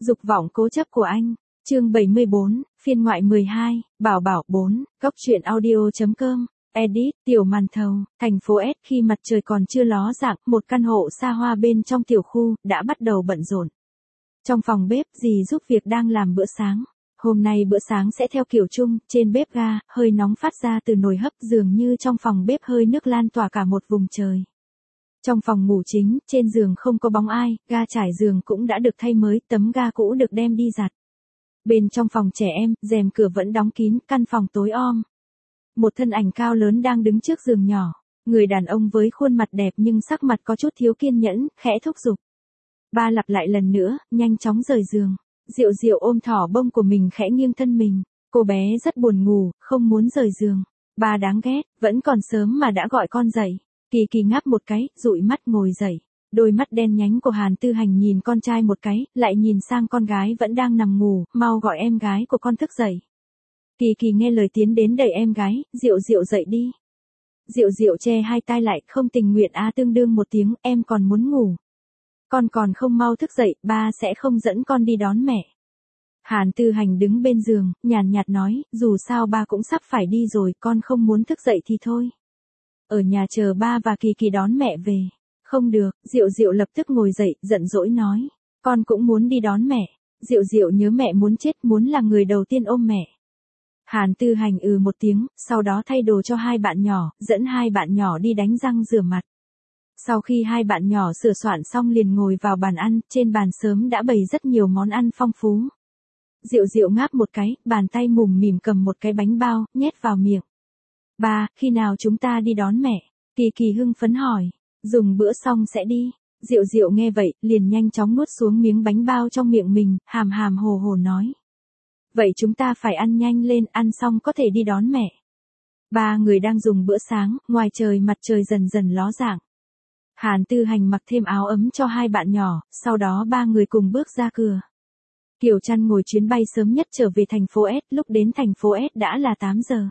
Dục vọng cố chấp của anh. Chương 74, phiên ngoại 12, Bảo Bảo 4, Góc truyện audio.com. Edit, Tiểu Màn Thầu, thành phố S. Khi mặt trời còn chưa ló dạng, một căn hộ xa hoa bên trong tiểu khu đã bắt đầu bận rộn. Trong phòng bếp, dì giúp việc đang làm bữa sáng. Hôm nay bữa sáng sẽ theo kiểu chung, trên bếp ga, hơi nóng phát ra từ nồi hấp, dường như trong phòng bếp hơi nước lan tỏa cả một vùng trời. Trong phòng ngủ chính, trên giường không có bóng ai, ga trải giường cũng đã được thay mới, tấm ga cũ được đem đi giặt. Bên trong phòng trẻ em, rèm cửa vẫn đóng kín, căn phòng tối om. Một thân ảnh cao lớn đang đứng trước giường nhỏ. Người đàn ông với khuôn mặt đẹp nhưng sắc mặt có chút thiếu kiên nhẫn, khẽ thúc giục. Ba lặp lại lần nữa, nhanh chóng rời giường. Diệu Diệu ôm thỏ bông của mình khẽ nghiêng thân mình. Cô bé rất buồn ngủ, không muốn rời giường. Ba đáng ghét, vẫn còn sớm mà đã gọi con dậy. Kỳ Kỳ ngáp một cái, dụi mắt ngồi dậy. Đôi mắt đen nhánh của Hàn Tư Hành nhìn con trai một cái, lại nhìn sang con gái vẫn đang nằm ngủ, mau gọi em gái của con thức dậy. Kỳ Kỳ nghe lời tiến đến đẩy em gái, Diệu Diệu dậy đi. Diệu Diệu che hai tai lại, không tình nguyện tương đương một tiếng, em còn muốn ngủ. Con còn không mau thức dậy, ba sẽ không dẫn con đi đón mẹ. Hàn Tư Hành đứng bên giường, nhàn nhạt nói, dù sao ba cũng sắp phải đi rồi, con không muốn thức dậy thì thôi. Ở nhà chờ ba và Kỳ Kỳ đón mẹ về. Không được, Diệu Diệu lập tức ngồi dậy, giận dỗi nói. Con cũng muốn đi đón mẹ. Diệu Diệu nhớ mẹ muốn chết, muốn là người đầu tiên ôm mẹ. Hàn Tư Hành một tiếng, sau đó thay đồ cho hai bạn nhỏ, dẫn hai bạn nhỏ đi đánh răng rửa mặt. Sau khi hai bạn nhỏ sửa soạn xong liền ngồi vào bàn ăn, trên bàn sớm đã bày rất nhiều món ăn phong phú. Diệu Diệu ngáp một cái, bàn tay mùm mỉm cầm một cái bánh bao, nhét vào miệng. Ba, khi nào chúng ta đi đón mẹ? Kỳ Kỳ hưng phấn hỏi. Dùng bữa xong sẽ đi. Diệu Diệu nghe vậy, liền nhanh chóng nuốt xuống miếng bánh bao trong miệng mình, hàm hàm hồ hồ nói. Vậy chúng ta phải ăn nhanh lên, ăn xong có thể đi đón mẹ. Ba người đang dùng bữa sáng, ngoài trời mặt trời dần dần ló dạng. Hàn Tư Hành mặc thêm áo ấm cho hai bạn nhỏ, sau đó ba người cùng bước ra cửa. Kiều Trăn ngồi chuyến bay sớm nhất trở về thành phố S, lúc đến thành phố S đã là 8 giờ.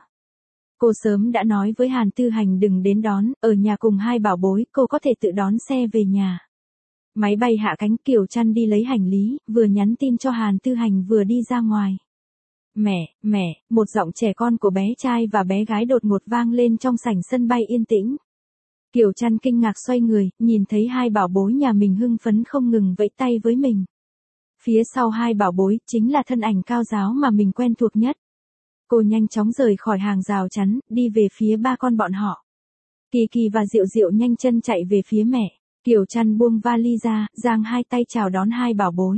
Cô sớm đã nói với Hàn Tư Hành đừng đến đón, ở nhà cùng hai bảo bối, cô có thể tự đón xe về nhà. Máy bay hạ cánh, Kiều Trăn đi lấy hành lý, vừa nhắn tin cho Hàn Tư Hành vừa đi ra ngoài. Mẹ, một giọng trẻ con của bé trai và bé gái đột ngột vang lên trong sảnh sân bay yên tĩnh. Kiều Trăn kinh ngạc xoay người, nhìn thấy hai bảo bối nhà mình hưng phấn không ngừng vẫy tay với mình. Phía sau hai bảo bối, chính là thân ảnh cao giáo mà mình quen thuộc nhất. Cô nhanh chóng rời khỏi hàng rào chắn, đi về phía ba con bọn họ. Kỳ Kỳ và Diệu Diệu nhanh chân chạy về phía mẹ. Kiều Trăn buông vali ra, giang hai tay chào đón hai bảo bối.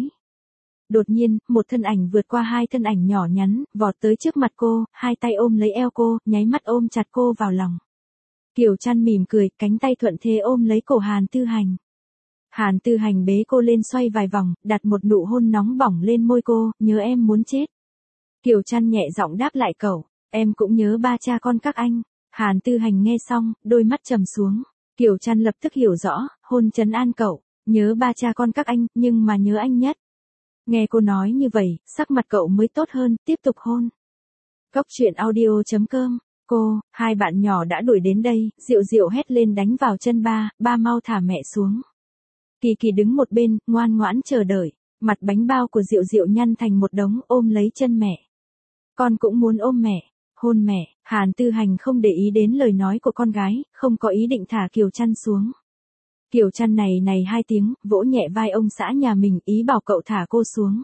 Đột nhiên, một thân ảnh vượt qua hai thân ảnh nhỏ nhắn, vọt tới trước mặt cô, hai tay ôm lấy eo cô, nháy mắt ôm chặt cô vào lòng. Kiều Trăn mỉm cười, cánh tay thuận thế ôm lấy cổ Hàn Tư Hành. Hàn Tư Hành bế cô lên xoay vài vòng, đặt một nụ hôn nóng bỏng lên môi cô, nhớ em muốn chết. Kiều Trăn nhẹ giọng đáp lại cậu, em cũng nhớ ba cha con các anh. Hàn Tư Hành nghe xong, đôi mắt trầm xuống. Kiều Trăn lập tức hiểu rõ, hôn trấn an cậu, nhớ ba cha con các anh, nhưng mà nhớ anh nhất. Nghe cô nói như vậy, sắc mặt cậu mới tốt hơn, tiếp tục hôn. Góc truyện audio.com. Cô, hai bạn nhỏ đã đuổi đến đây, Diệu Diệu hét lên đánh vào chân ba, ba mau thả mẹ xuống. Kỳ Kỳ đứng một bên, ngoan ngoãn chờ đợi, mặt bánh bao của Diệu Diệu nhăn thành một đống, ôm lấy chân mẹ. Con cũng muốn ôm mẹ, hôn mẹ. Hàn Tư Hành không để ý đến lời nói của con gái, không có ý định thả Kiều Trăn xuống. Kiều Trăn này hai tiếng, vỗ nhẹ vai ông xã nhà mình, ý bảo cậu thả cô xuống.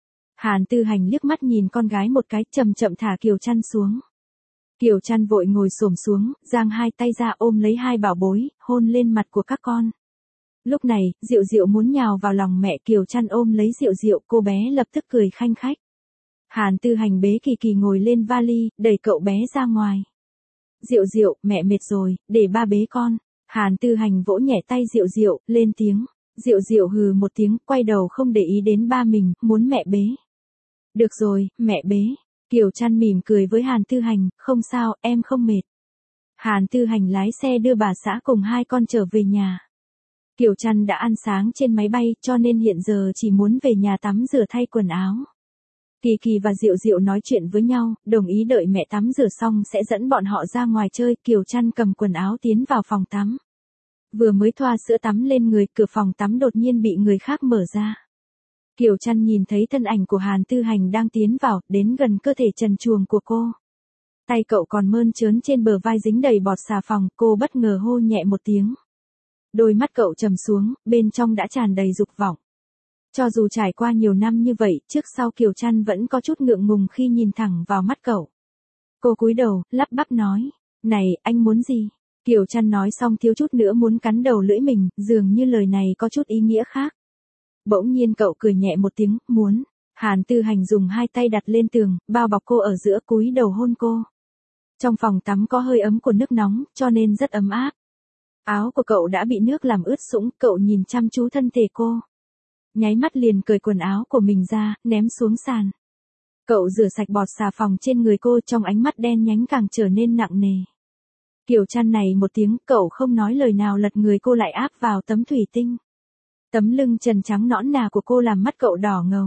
Hàn Tư Hành liếc mắt nhìn con gái một cái, chậm chậm thả Kiều Trăn xuống. Kiều Trăn vội ngồi xổm xuống, giang hai tay ra ôm lấy hai bảo bối, hôn lên mặt của các con. Lúc này, Diệu Diệu muốn nhào vào lòng mẹ, Kiều Trăn ôm lấy Diệu Diệu, cô bé lập tức cười khanh khách. Hàn Tư Hành bế Kỳ Kỳ ngồi lên vali, đẩy cậu bé ra ngoài. Diệu Diệu, mẹ mệt rồi, để ba bế con. Hàn Tư Hành vỗ nhẹ tay Diệu Diệu, lên tiếng. Diệu Diệu hừ một tiếng, quay đầu không để ý đến ba mình, muốn mẹ bế. Được rồi, mẹ bế. Kiều Trăn mỉm cười với Hàn Tư Hành, không sao, em không mệt. Hàn Tư Hành lái xe đưa bà xã cùng hai con trở về nhà. Kiều Trăn đã ăn sáng trên máy bay, cho nên hiện giờ chỉ muốn về nhà tắm rửa thay quần áo. Kỳ Kỳ và Diệu Diệu nói chuyện với nhau, đồng ý đợi mẹ tắm rửa xong sẽ dẫn bọn họ ra ngoài chơi. Kiều Trăn cầm quần áo tiến vào phòng tắm. Vừa mới thoa sữa tắm lên người, cửa phòng tắm đột nhiên bị người khác mở ra. Kiều Trăn nhìn thấy thân ảnh của Hàn Tư Hành đang tiến vào, đến gần cơ thể trần truồng của cô. Tay cậu còn mơn trớn trên bờ vai dính đầy bọt xà phòng, cô bất ngờ hô nhẹ một tiếng. Đôi mắt cậu trầm xuống, bên trong đã tràn đầy dục vọng. Cho dù trải qua nhiều năm như vậy, trước sau Kiều Trăn vẫn có chút ngượng ngùng khi nhìn thẳng vào mắt cậu. Cô cúi đầu, lắp bắp nói, này, anh muốn gì? Kiều Trăn nói xong thiếu chút nữa muốn cắn đầu lưỡi mình, dường như lời này có chút ý nghĩa khác. Bỗng nhiên cậu cười nhẹ một tiếng, muốn. Hàn Tư Hành dùng hai tay đặt lên tường, bao bọc cô ở giữa, cúi đầu hôn cô. Trong phòng tắm có hơi ấm của nước nóng, cho nên rất ấm áp. Áo của cậu đã bị nước làm ướt sũng, cậu nhìn chăm chú thân thể cô. Nháy mắt liền cởi quần áo của mình ra, ném xuống sàn. Cậu rửa sạch bọt xà phòng trên người cô, trong ánh mắt đen nhánh càng trở nên nặng nề. Kiều Trăn này một tiếng, cậu không nói lời nào lật người cô lại áp vào tấm thủy tinh. Tấm lưng trần trắng nõn nà của cô làm mắt cậu đỏ ngầu.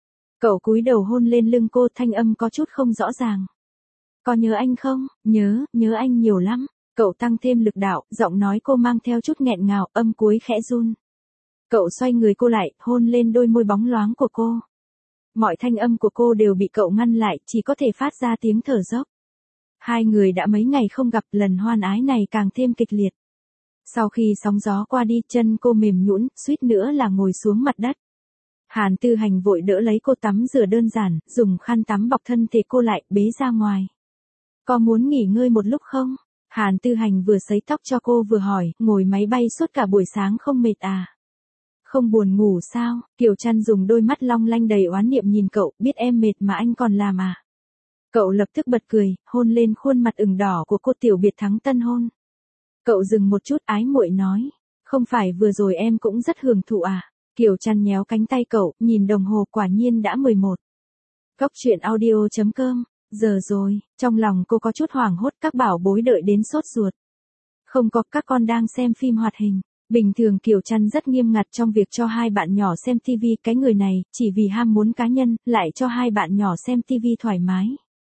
Cậu cúi đầu hôn lên lưng cô, thanh âm có chút không rõ ràng. Có nhớ anh không? Nhớ anh nhiều lắm. Cậu tăng thêm lực đạo, giọng nói cô mang theo chút nghẹn ngào, âm cuối khẽ run. Cậu xoay người cô lại, hôn lên đôi môi bóng loáng của cô. Mọi thanh âm của cô đều bị cậu ngăn lại, chỉ có thể phát ra tiếng thở dốc. Hai người đã mấy ngày không gặp, lần hoan ái này càng thêm kịch liệt. Sau khi sóng gió qua đi, chân cô mềm nhũn, suýt nữa là ngồi xuống mặt đất. Hàn Tư Hành vội đỡ lấy cô tắm rửa đơn giản, dùng khăn tắm bọc thân thể cô lại, bế ra ngoài. Có muốn nghỉ ngơi một lúc không? Hàn Tư Hành vừa sấy tóc cho cô vừa hỏi, ngồi máy bay suốt cả buổi sáng không mệt à? Không buồn ngủ sao? Kiều Trăn dùng đôi mắt long lanh đầy oán niệm nhìn cậu, biết em mệt mà anh còn làm à? Cậu lập tức bật cười, hôn lên khuôn mặt ửng đỏ của cô, tiểu biệt thắng tân hôn. Cậu dừng một chút, ái muội nói, không phải vừa rồi em cũng rất hưởng thụ à? Kiều Trăn nhéo cánh tay cậu, nhìn đồng hồ, quả nhiên đã 11. Góc truyện audio.com, giờ rồi, trong lòng cô có chút hoảng hốt, các bảo bối đợi đến sốt ruột. Không có, các con đang xem phim hoạt hình. Bình thường Kiều Trăn rất nghiêm ngặt trong việc cho hai bạn nhỏ xem TV, cái người này, chỉ vì ham muốn cá nhân, lại cho hai bạn nhỏ xem TV thoải mái.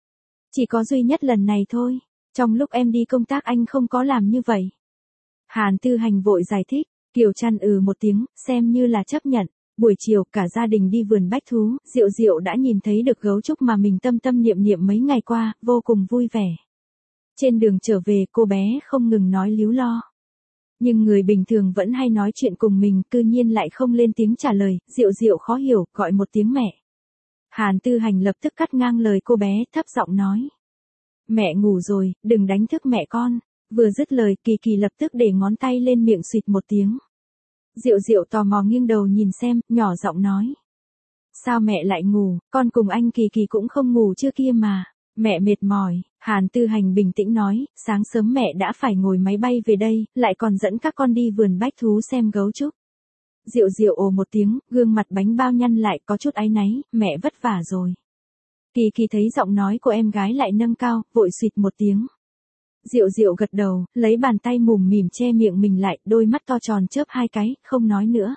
Chỉ có duy nhất lần này thôi, trong lúc em đi công tác anh không có làm như vậy. Hàn Tư Hành vội giải thích, Kiều Trăn một tiếng, xem như là chấp nhận. Buổi chiều cả gia đình đi vườn bách thú, Diệu Diệu đã nhìn thấy được gấu trúc mà mình tâm tâm niệm niệm mấy ngày qua, vô cùng vui vẻ. Trên đường trở về cô bé không ngừng nói líu lo. Nhưng người bình thường vẫn hay nói chuyện cùng mình, cư nhiên lại không lên tiếng trả lời, Diệu Diệu khó hiểu, gọi một tiếng mẹ. Hàn Tư Hành lập tức cắt ngang lời cô bé, thấp giọng nói. Mẹ ngủ rồi, đừng đánh thức mẹ con. Vừa dứt lời, Kỳ Kỳ lập tức để ngón tay lên miệng xịt một tiếng. Diệu Diệu tò mò nghiêng đầu nhìn xem, nhỏ giọng nói. Sao mẹ lại ngủ, con cùng anh Kỳ Kỳ cũng không ngủ chưa kia mà. Mẹ mệt mỏi, Hàn Tư Hành bình tĩnh nói, sáng sớm mẹ đã phải ngồi máy bay về đây, lại còn dẫn các con đi vườn bách thú xem gấu trúc. Diệu Diệu ồ một tiếng, gương mặt bánh bao nhăn lại, có chút áy náy, mẹ vất vả rồi. Kỳ Kỳ thấy giọng nói của em gái lại nâng cao, vội xịt một tiếng. Diệu Diệu gật đầu, lấy bàn tay mùm mỉm che miệng mình lại, đôi mắt to tròn chớp hai cái, không nói nữa.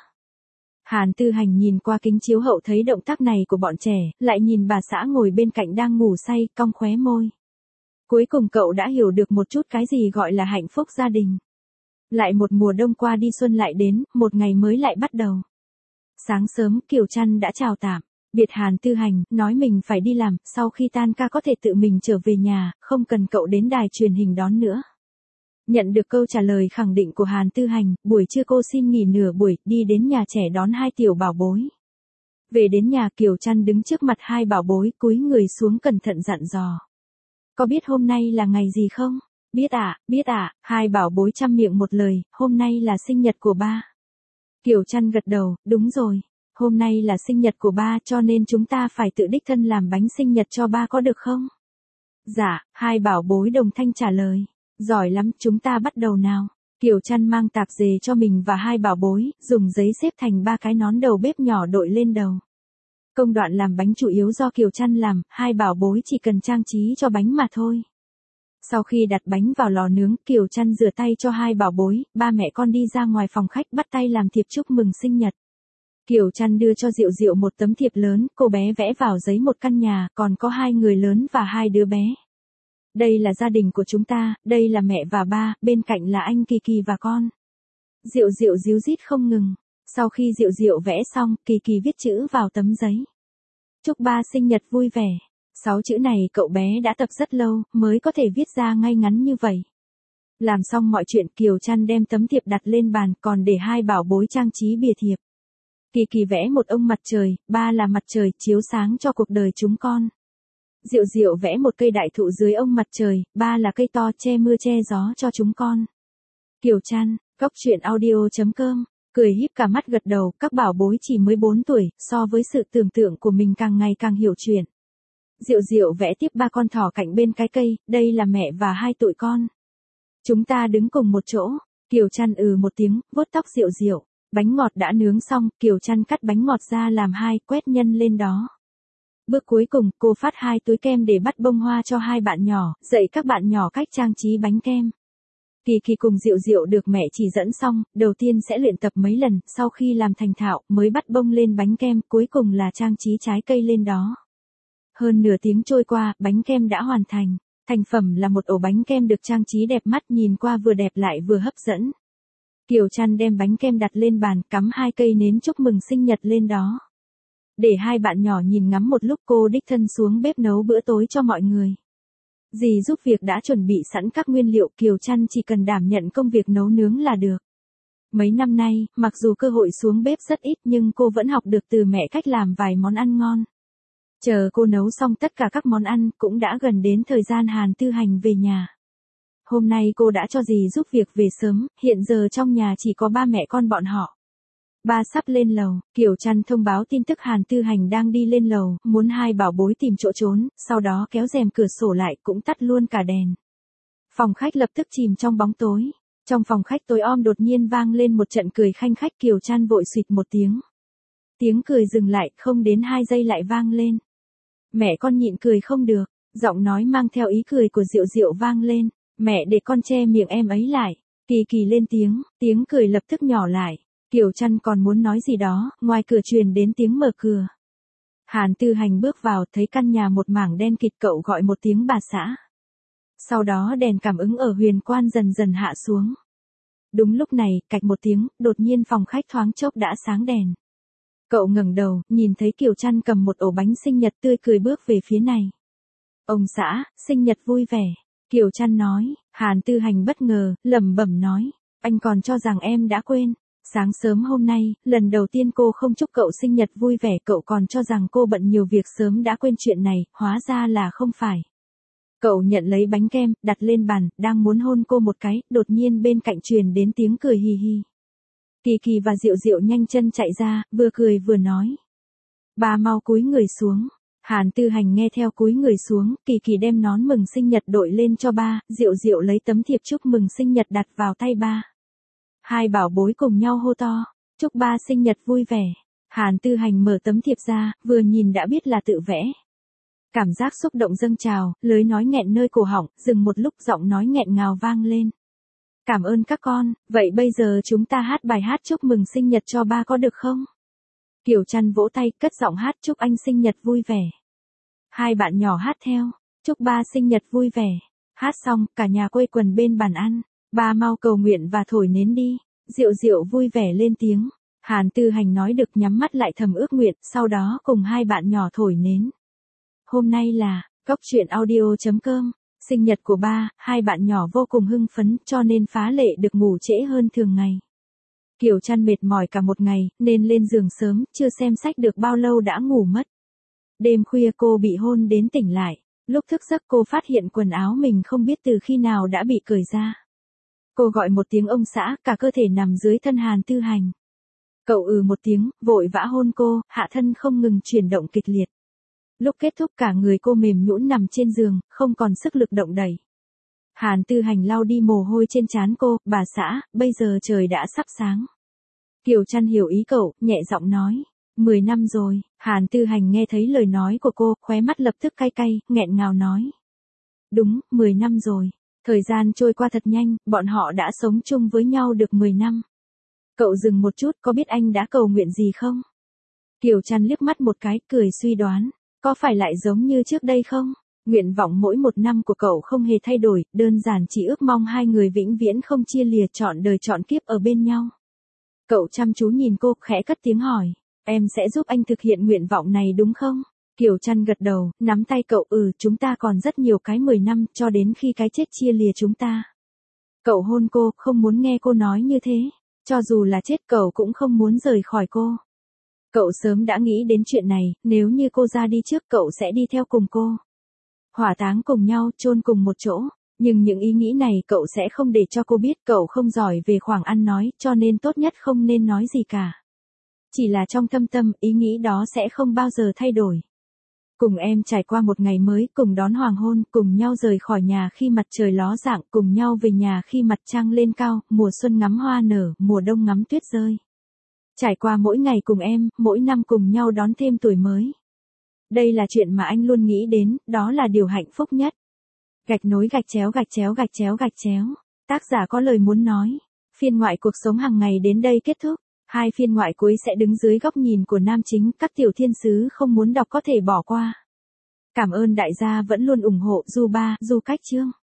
Hàn Tư Hành nhìn qua kính chiếu hậu thấy động tác này của bọn trẻ, lại nhìn bà xã ngồi bên cạnh đang ngủ say, cong khóe môi. Cuối cùng cậu đã hiểu được một chút cái gì gọi là hạnh phúc gia đình. Lại một mùa đông qua đi, xuân lại đến, một ngày mới lại bắt đầu. Sáng sớm Kiều Trăn đã chào tạm biệt Hàn Tư Hành, nói mình phải đi làm, sau khi tan ca có thể tự mình trở về nhà, không cần cậu đến đài truyền hình đón nữa. Nhận được câu trả lời khẳng định của Hàn Tư Hành, buổi trưa cô xin nghỉ nửa buổi, đi đến nhà trẻ đón hai tiểu bảo bối. Về đến nhà, Kiều Trăn đứng trước mặt hai bảo bối, cúi người xuống cẩn thận dặn dò. Có biết hôm nay là ngày gì không? Biết ạ, hai bảo bối chăm miệng một lời, hôm nay là sinh nhật của ba. Kiều Trăn gật đầu, đúng rồi, hôm nay là sinh nhật của ba cho nên chúng ta phải tự đích thân làm bánh sinh nhật cho ba có được không? Dạ, hai bảo bối đồng thanh trả lời. Giỏi lắm, chúng ta bắt đầu nào. Kiều Trăn mang tạp dề cho mình và hai bảo bối, dùng giấy xếp thành ba cái nón đầu bếp nhỏ đội lên đầu. Công đoạn làm bánh chủ yếu do Kiều Trăn làm, hai bảo bối chỉ cần trang trí cho bánh mà thôi. Sau khi đặt bánh vào lò nướng, Kiều Trăn rửa tay cho hai bảo bối, ba mẹ con đi ra ngoài phòng khách bắt tay làm thiệp chúc mừng sinh nhật. Kiều Trăn đưa cho Diệu Diệu một tấm thiệp lớn, cô bé vẽ vào giấy một căn nhà, còn có hai người lớn và hai đứa bé. Đây là gia đình của chúng ta, đây là mẹ và ba, bên cạnh là anh Kỳ Kỳ và con. Diệu Diệu díu dít không ngừng. Sau khi Diệu Diệu vẽ xong, Kỳ Kỳ viết chữ vào tấm giấy. Chúc ba sinh nhật vui vẻ. 6 chữ này cậu bé đã tập rất lâu, mới có thể viết ra ngay ngắn như vậy. Làm xong mọi chuyện, Kiều Trăn đem tấm thiệp đặt lên bàn, còn để hai bảo bối trang trí bìa thiệp. Kỳ Kỳ vẽ một ông mặt trời, ba là mặt trời chiếu sáng cho cuộc đời chúng con. Diệu Diệu vẽ một cây đại thụ dưới ông mặt trời, ba là cây to che mưa che gió cho chúng con. Kiều Trăn, goctruyện.audio.com, cười híp cả mắt gật đầu, các bảo bối chỉ mới 4 tuổi, so với sự tưởng tượng của mình càng ngày càng hiểu chuyện. Diệu Diệu vẽ tiếp ba con thỏ cạnh bên cái cây, đây là mẹ và hai tụi con. Chúng ta đứng cùng một chỗ. Kiều Trăn một tiếng, vuốt tóc Diệu Diệu. Bánh ngọt đã nướng xong, Kiều Trăn cắt bánh ngọt ra làm hai, quét nhân lên đó. Bước cuối cùng, cô phát 2 túi kem để bắt bông hoa cho hai bạn nhỏ, dạy các bạn nhỏ cách trang trí bánh kem. Kỳ Kỳ cùng Diệu Diệu được mẹ chỉ dẫn xong, đầu tiên sẽ luyện tập mấy lần, sau khi làm thành thạo, mới bắt bông lên bánh kem, cuối cùng là trang trí trái cây lên đó. Hơn nửa tiếng trôi qua, bánh kem đã hoàn thành. Thành phẩm là một ổ bánh kem được trang trí đẹp mắt, nhìn qua vừa đẹp lại vừa hấp dẫn. Kiều Trăn đem bánh kem đặt lên bàn, cắm 2 cây nến chúc mừng sinh nhật lên đó. Để hai bạn nhỏ nhìn ngắm một lúc, cô đích thân xuống bếp nấu bữa tối cho mọi người. Dì giúp việc đã chuẩn bị sẵn các nguyên liệu, Kiều Trăn chỉ cần đảm nhận công việc nấu nướng là được. Mấy năm nay, mặc dù cơ hội xuống bếp rất ít nhưng cô vẫn học được từ mẹ cách làm vài món ăn ngon. Chờ cô nấu xong tất cả các món ăn, cũng đã gần đến thời gian Hàn Tư Hành về nhà. Hôm nay cô đã cho dì giúp việc về sớm, hiện giờ trong nhà chỉ có ba mẹ con bọn họ. Ba sắp lên lầu, Kiều Trăn thông báo tin tức Hàn Tư Hành đang đi lên lầu, muốn hai bảo bối tìm chỗ trốn, sau đó kéo rèm cửa sổ lại cũng tắt luôn cả đèn. Phòng khách lập tức chìm trong bóng tối. Trong phòng khách tối om đột nhiên vang lên một trận cười khanh khách, Kiều Trăn vội xịt một tiếng. Tiếng cười dừng lại, không đến 2 giây lại vang lên. Mẹ con nhịn cười không được, giọng nói mang theo ý cười của Diệu Diệu vang lên. Mẹ để con che miệng em ấy lại. Kỳ Kỳ lên tiếng cười lập tức nhỏ lại. Kiều Trăn còn muốn nói gì đó, ngoài cửa truyền đến tiếng mở cửa. Hàn Tư Hành bước vào, thấy căn nhà một mảng đen kịt, cậu gọi một tiếng bà xã. Sau đó đèn cảm ứng ở huyền quan dần dần hạ xuống. Đúng lúc này, cạch một tiếng, đột nhiên phòng khách thoáng chốc đã sáng đèn. Cậu ngẩng đầu, nhìn thấy Kiều Trăn cầm một ổ bánh sinh nhật tươi cười bước về phía này. Ông xã, sinh nhật vui vẻ. Kiều Trăn nói. Hàn Tư Hành bất ngờ, lẩm bẩm nói. Anh còn cho rằng em đã quên. Sáng sớm hôm nay, lần đầu tiên cô không chúc cậu sinh nhật vui vẻ, cậu còn cho rằng cô bận nhiều việc sớm đã quên chuyện này, hóa ra là không phải. Cậu nhận lấy bánh kem, đặt lên bàn, đang muốn hôn cô một cái, đột nhiên bên cạnh truyền đến tiếng cười hì hì. Kỳ Kỳ và Diệu Diệu nhanh chân chạy ra, vừa cười vừa nói. Bà mau cúi người xuống. Hàn Tư Hành nghe theo cúi người xuống, Kỳ Kỳ đem nón mừng sinh nhật đội lên cho ba, Diệu Diệu lấy tấm thiệp chúc mừng sinh nhật đặt vào tay ba. Hai bảo bối cùng nhau hô to, chúc ba sinh nhật vui vẻ. Hàn Tư Hành mở tấm thiệp ra, vừa nhìn đã biết là tự vẽ. Cảm giác xúc động dâng trào, lưỡi nói nghẹn nơi cổ họng, dừng một lúc giọng nói nghẹn ngào vang lên. Cảm ơn các con, vậy bây giờ chúng ta hát bài hát chúc mừng sinh nhật cho ba có được không? Kiều Trăn vỗ tay, cất giọng hát chúc anh sinh nhật vui vẻ. Hai bạn nhỏ hát theo, chúc ba sinh nhật vui vẻ. Hát xong, cả nhà quây quần bên bàn ăn. Ba mau cầu nguyện và thổi nến đi. Diệu Diệu vui vẻ lên tiếng. Hàn Tư Hành nói được nhắm mắt lại thầm ước nguyện, sau đó cùng hai bạn nhỏ thổi nến. Hôm nay là, goctruyện.audio.com, sinh nhật của ba, hai bạn nhỏ vô cùng hưng phấn cho nên phá lệ được ngủ trễ hơn thường ngày. Kiều Trăn mệt mỏi cả một ngày, nên lên giường sớm, chưa xem sách được bao lâu đã ngủ mất. Đêm khuya cô bị hôn đến tỉnh lại. Lúc thức giấc cô phát hiện quần áo mình không biết từ khi nào đã bị cởi ra. Cô gọi một tiếng ông xã, cả cơ thể nằm dưới thân Hàn Tư Hành. Cậu một tiếng, vội vã hôn cô, hạ thân không ngừng chuyển động kịch liệt. Lúc kết thúc cả người cô mềm nhũn nằm trên giường, không còn sức lực động đẩy. Hàn Tư Hành lau đi mồ hôi trên trán cô, bà xã, bây giờ trời đã sắp sáng. Kiều Trăn hiểu ý cậu, nhẹ giọng nói. 10 năm rồi. Hàn Tư Hành nghe thấy lời nói của cô, khóe mắt lập tức cay cay, nghẹn ngào nói. Đúng, 10 năm rồi. Thời gian trôi qua thật nhanh, bọn họ đã sống chung với nhau được 10 năm. Cậu dừng một chút, có biết anh đã cầu nguyện gì không? Kiều Trăn liếc mắt một cái, cười suy đoán. Có phải lại giống như trước đây không? Nguyện vọng mỗi một năm của cậu không hề thay đổi, đơn giản chỉ ước mong hai người vĩnh viễn không chia lìa, trọn đời trọn kiếp ở bên nhau. Cậu chăm chú nhìn cô, khẽ cất tiếng hỏi. Em sẽ giúp anh thực hiện nguyện vọng này đúng không? Kiều Trăn gật đầu, nắm tay cậu. Chúng ta còn rất nhiều cái 10 năm, cho đến khi cái chết chia lìa chúng ta. Cậu hôn cô, không muốn nghe cô nói như thế. Cho dù là chết cậu cũng không muốn rời khỏi cô. Cậu sớm đã nghĩ đến chuyện này, nếu như cô ra đi trước cậu sẽ đi theo cùng cô. Hỏa táng cùng nhau, chôn cùng một chỗ. Nhưng những ý nghĩ này cậu sẽ không để cho cô biết, cậu không giỏi về khoảng ăn nói, cho nên tốt nhất không nên nói gì cả. Chỉ là trong thâm tâm, ý nghĩ đó sẽ không bao giờ thay đổi. Cùng em trải qua một ngày mới, cùng đón hoàng hôn, cùng nhau rời khỏi nhà khi mặt trời ló dạng, cùng nhau về nhà khi mặt trăng lên cao, mùa xuân ngắm hoa nở, mùa đông ngắm tuyết rơi. Trải qua mỗi ngày cùng em, mỗi năm cùng nhau đón thêm tuổi mới. Đây là chuyện mà anh luôn nghĩ đến, đó là điều hạnh phúc nhất. Gạch nối gạch chéo gạch chéo gạch chéo gạch chéo. Tác giả có lời muốn nói. Phiên ngoại cuộc sống hàng ngày đến đây kết thúc. 2 phiên ngoại cuối sẽ đứng dưới góc nhìn của nam chính, các tiểu thiên sứ không muốn đọc có thể bỏ qua. Cảm ơn đại gia vẫn luôn ủng hộ Du Cách Chương.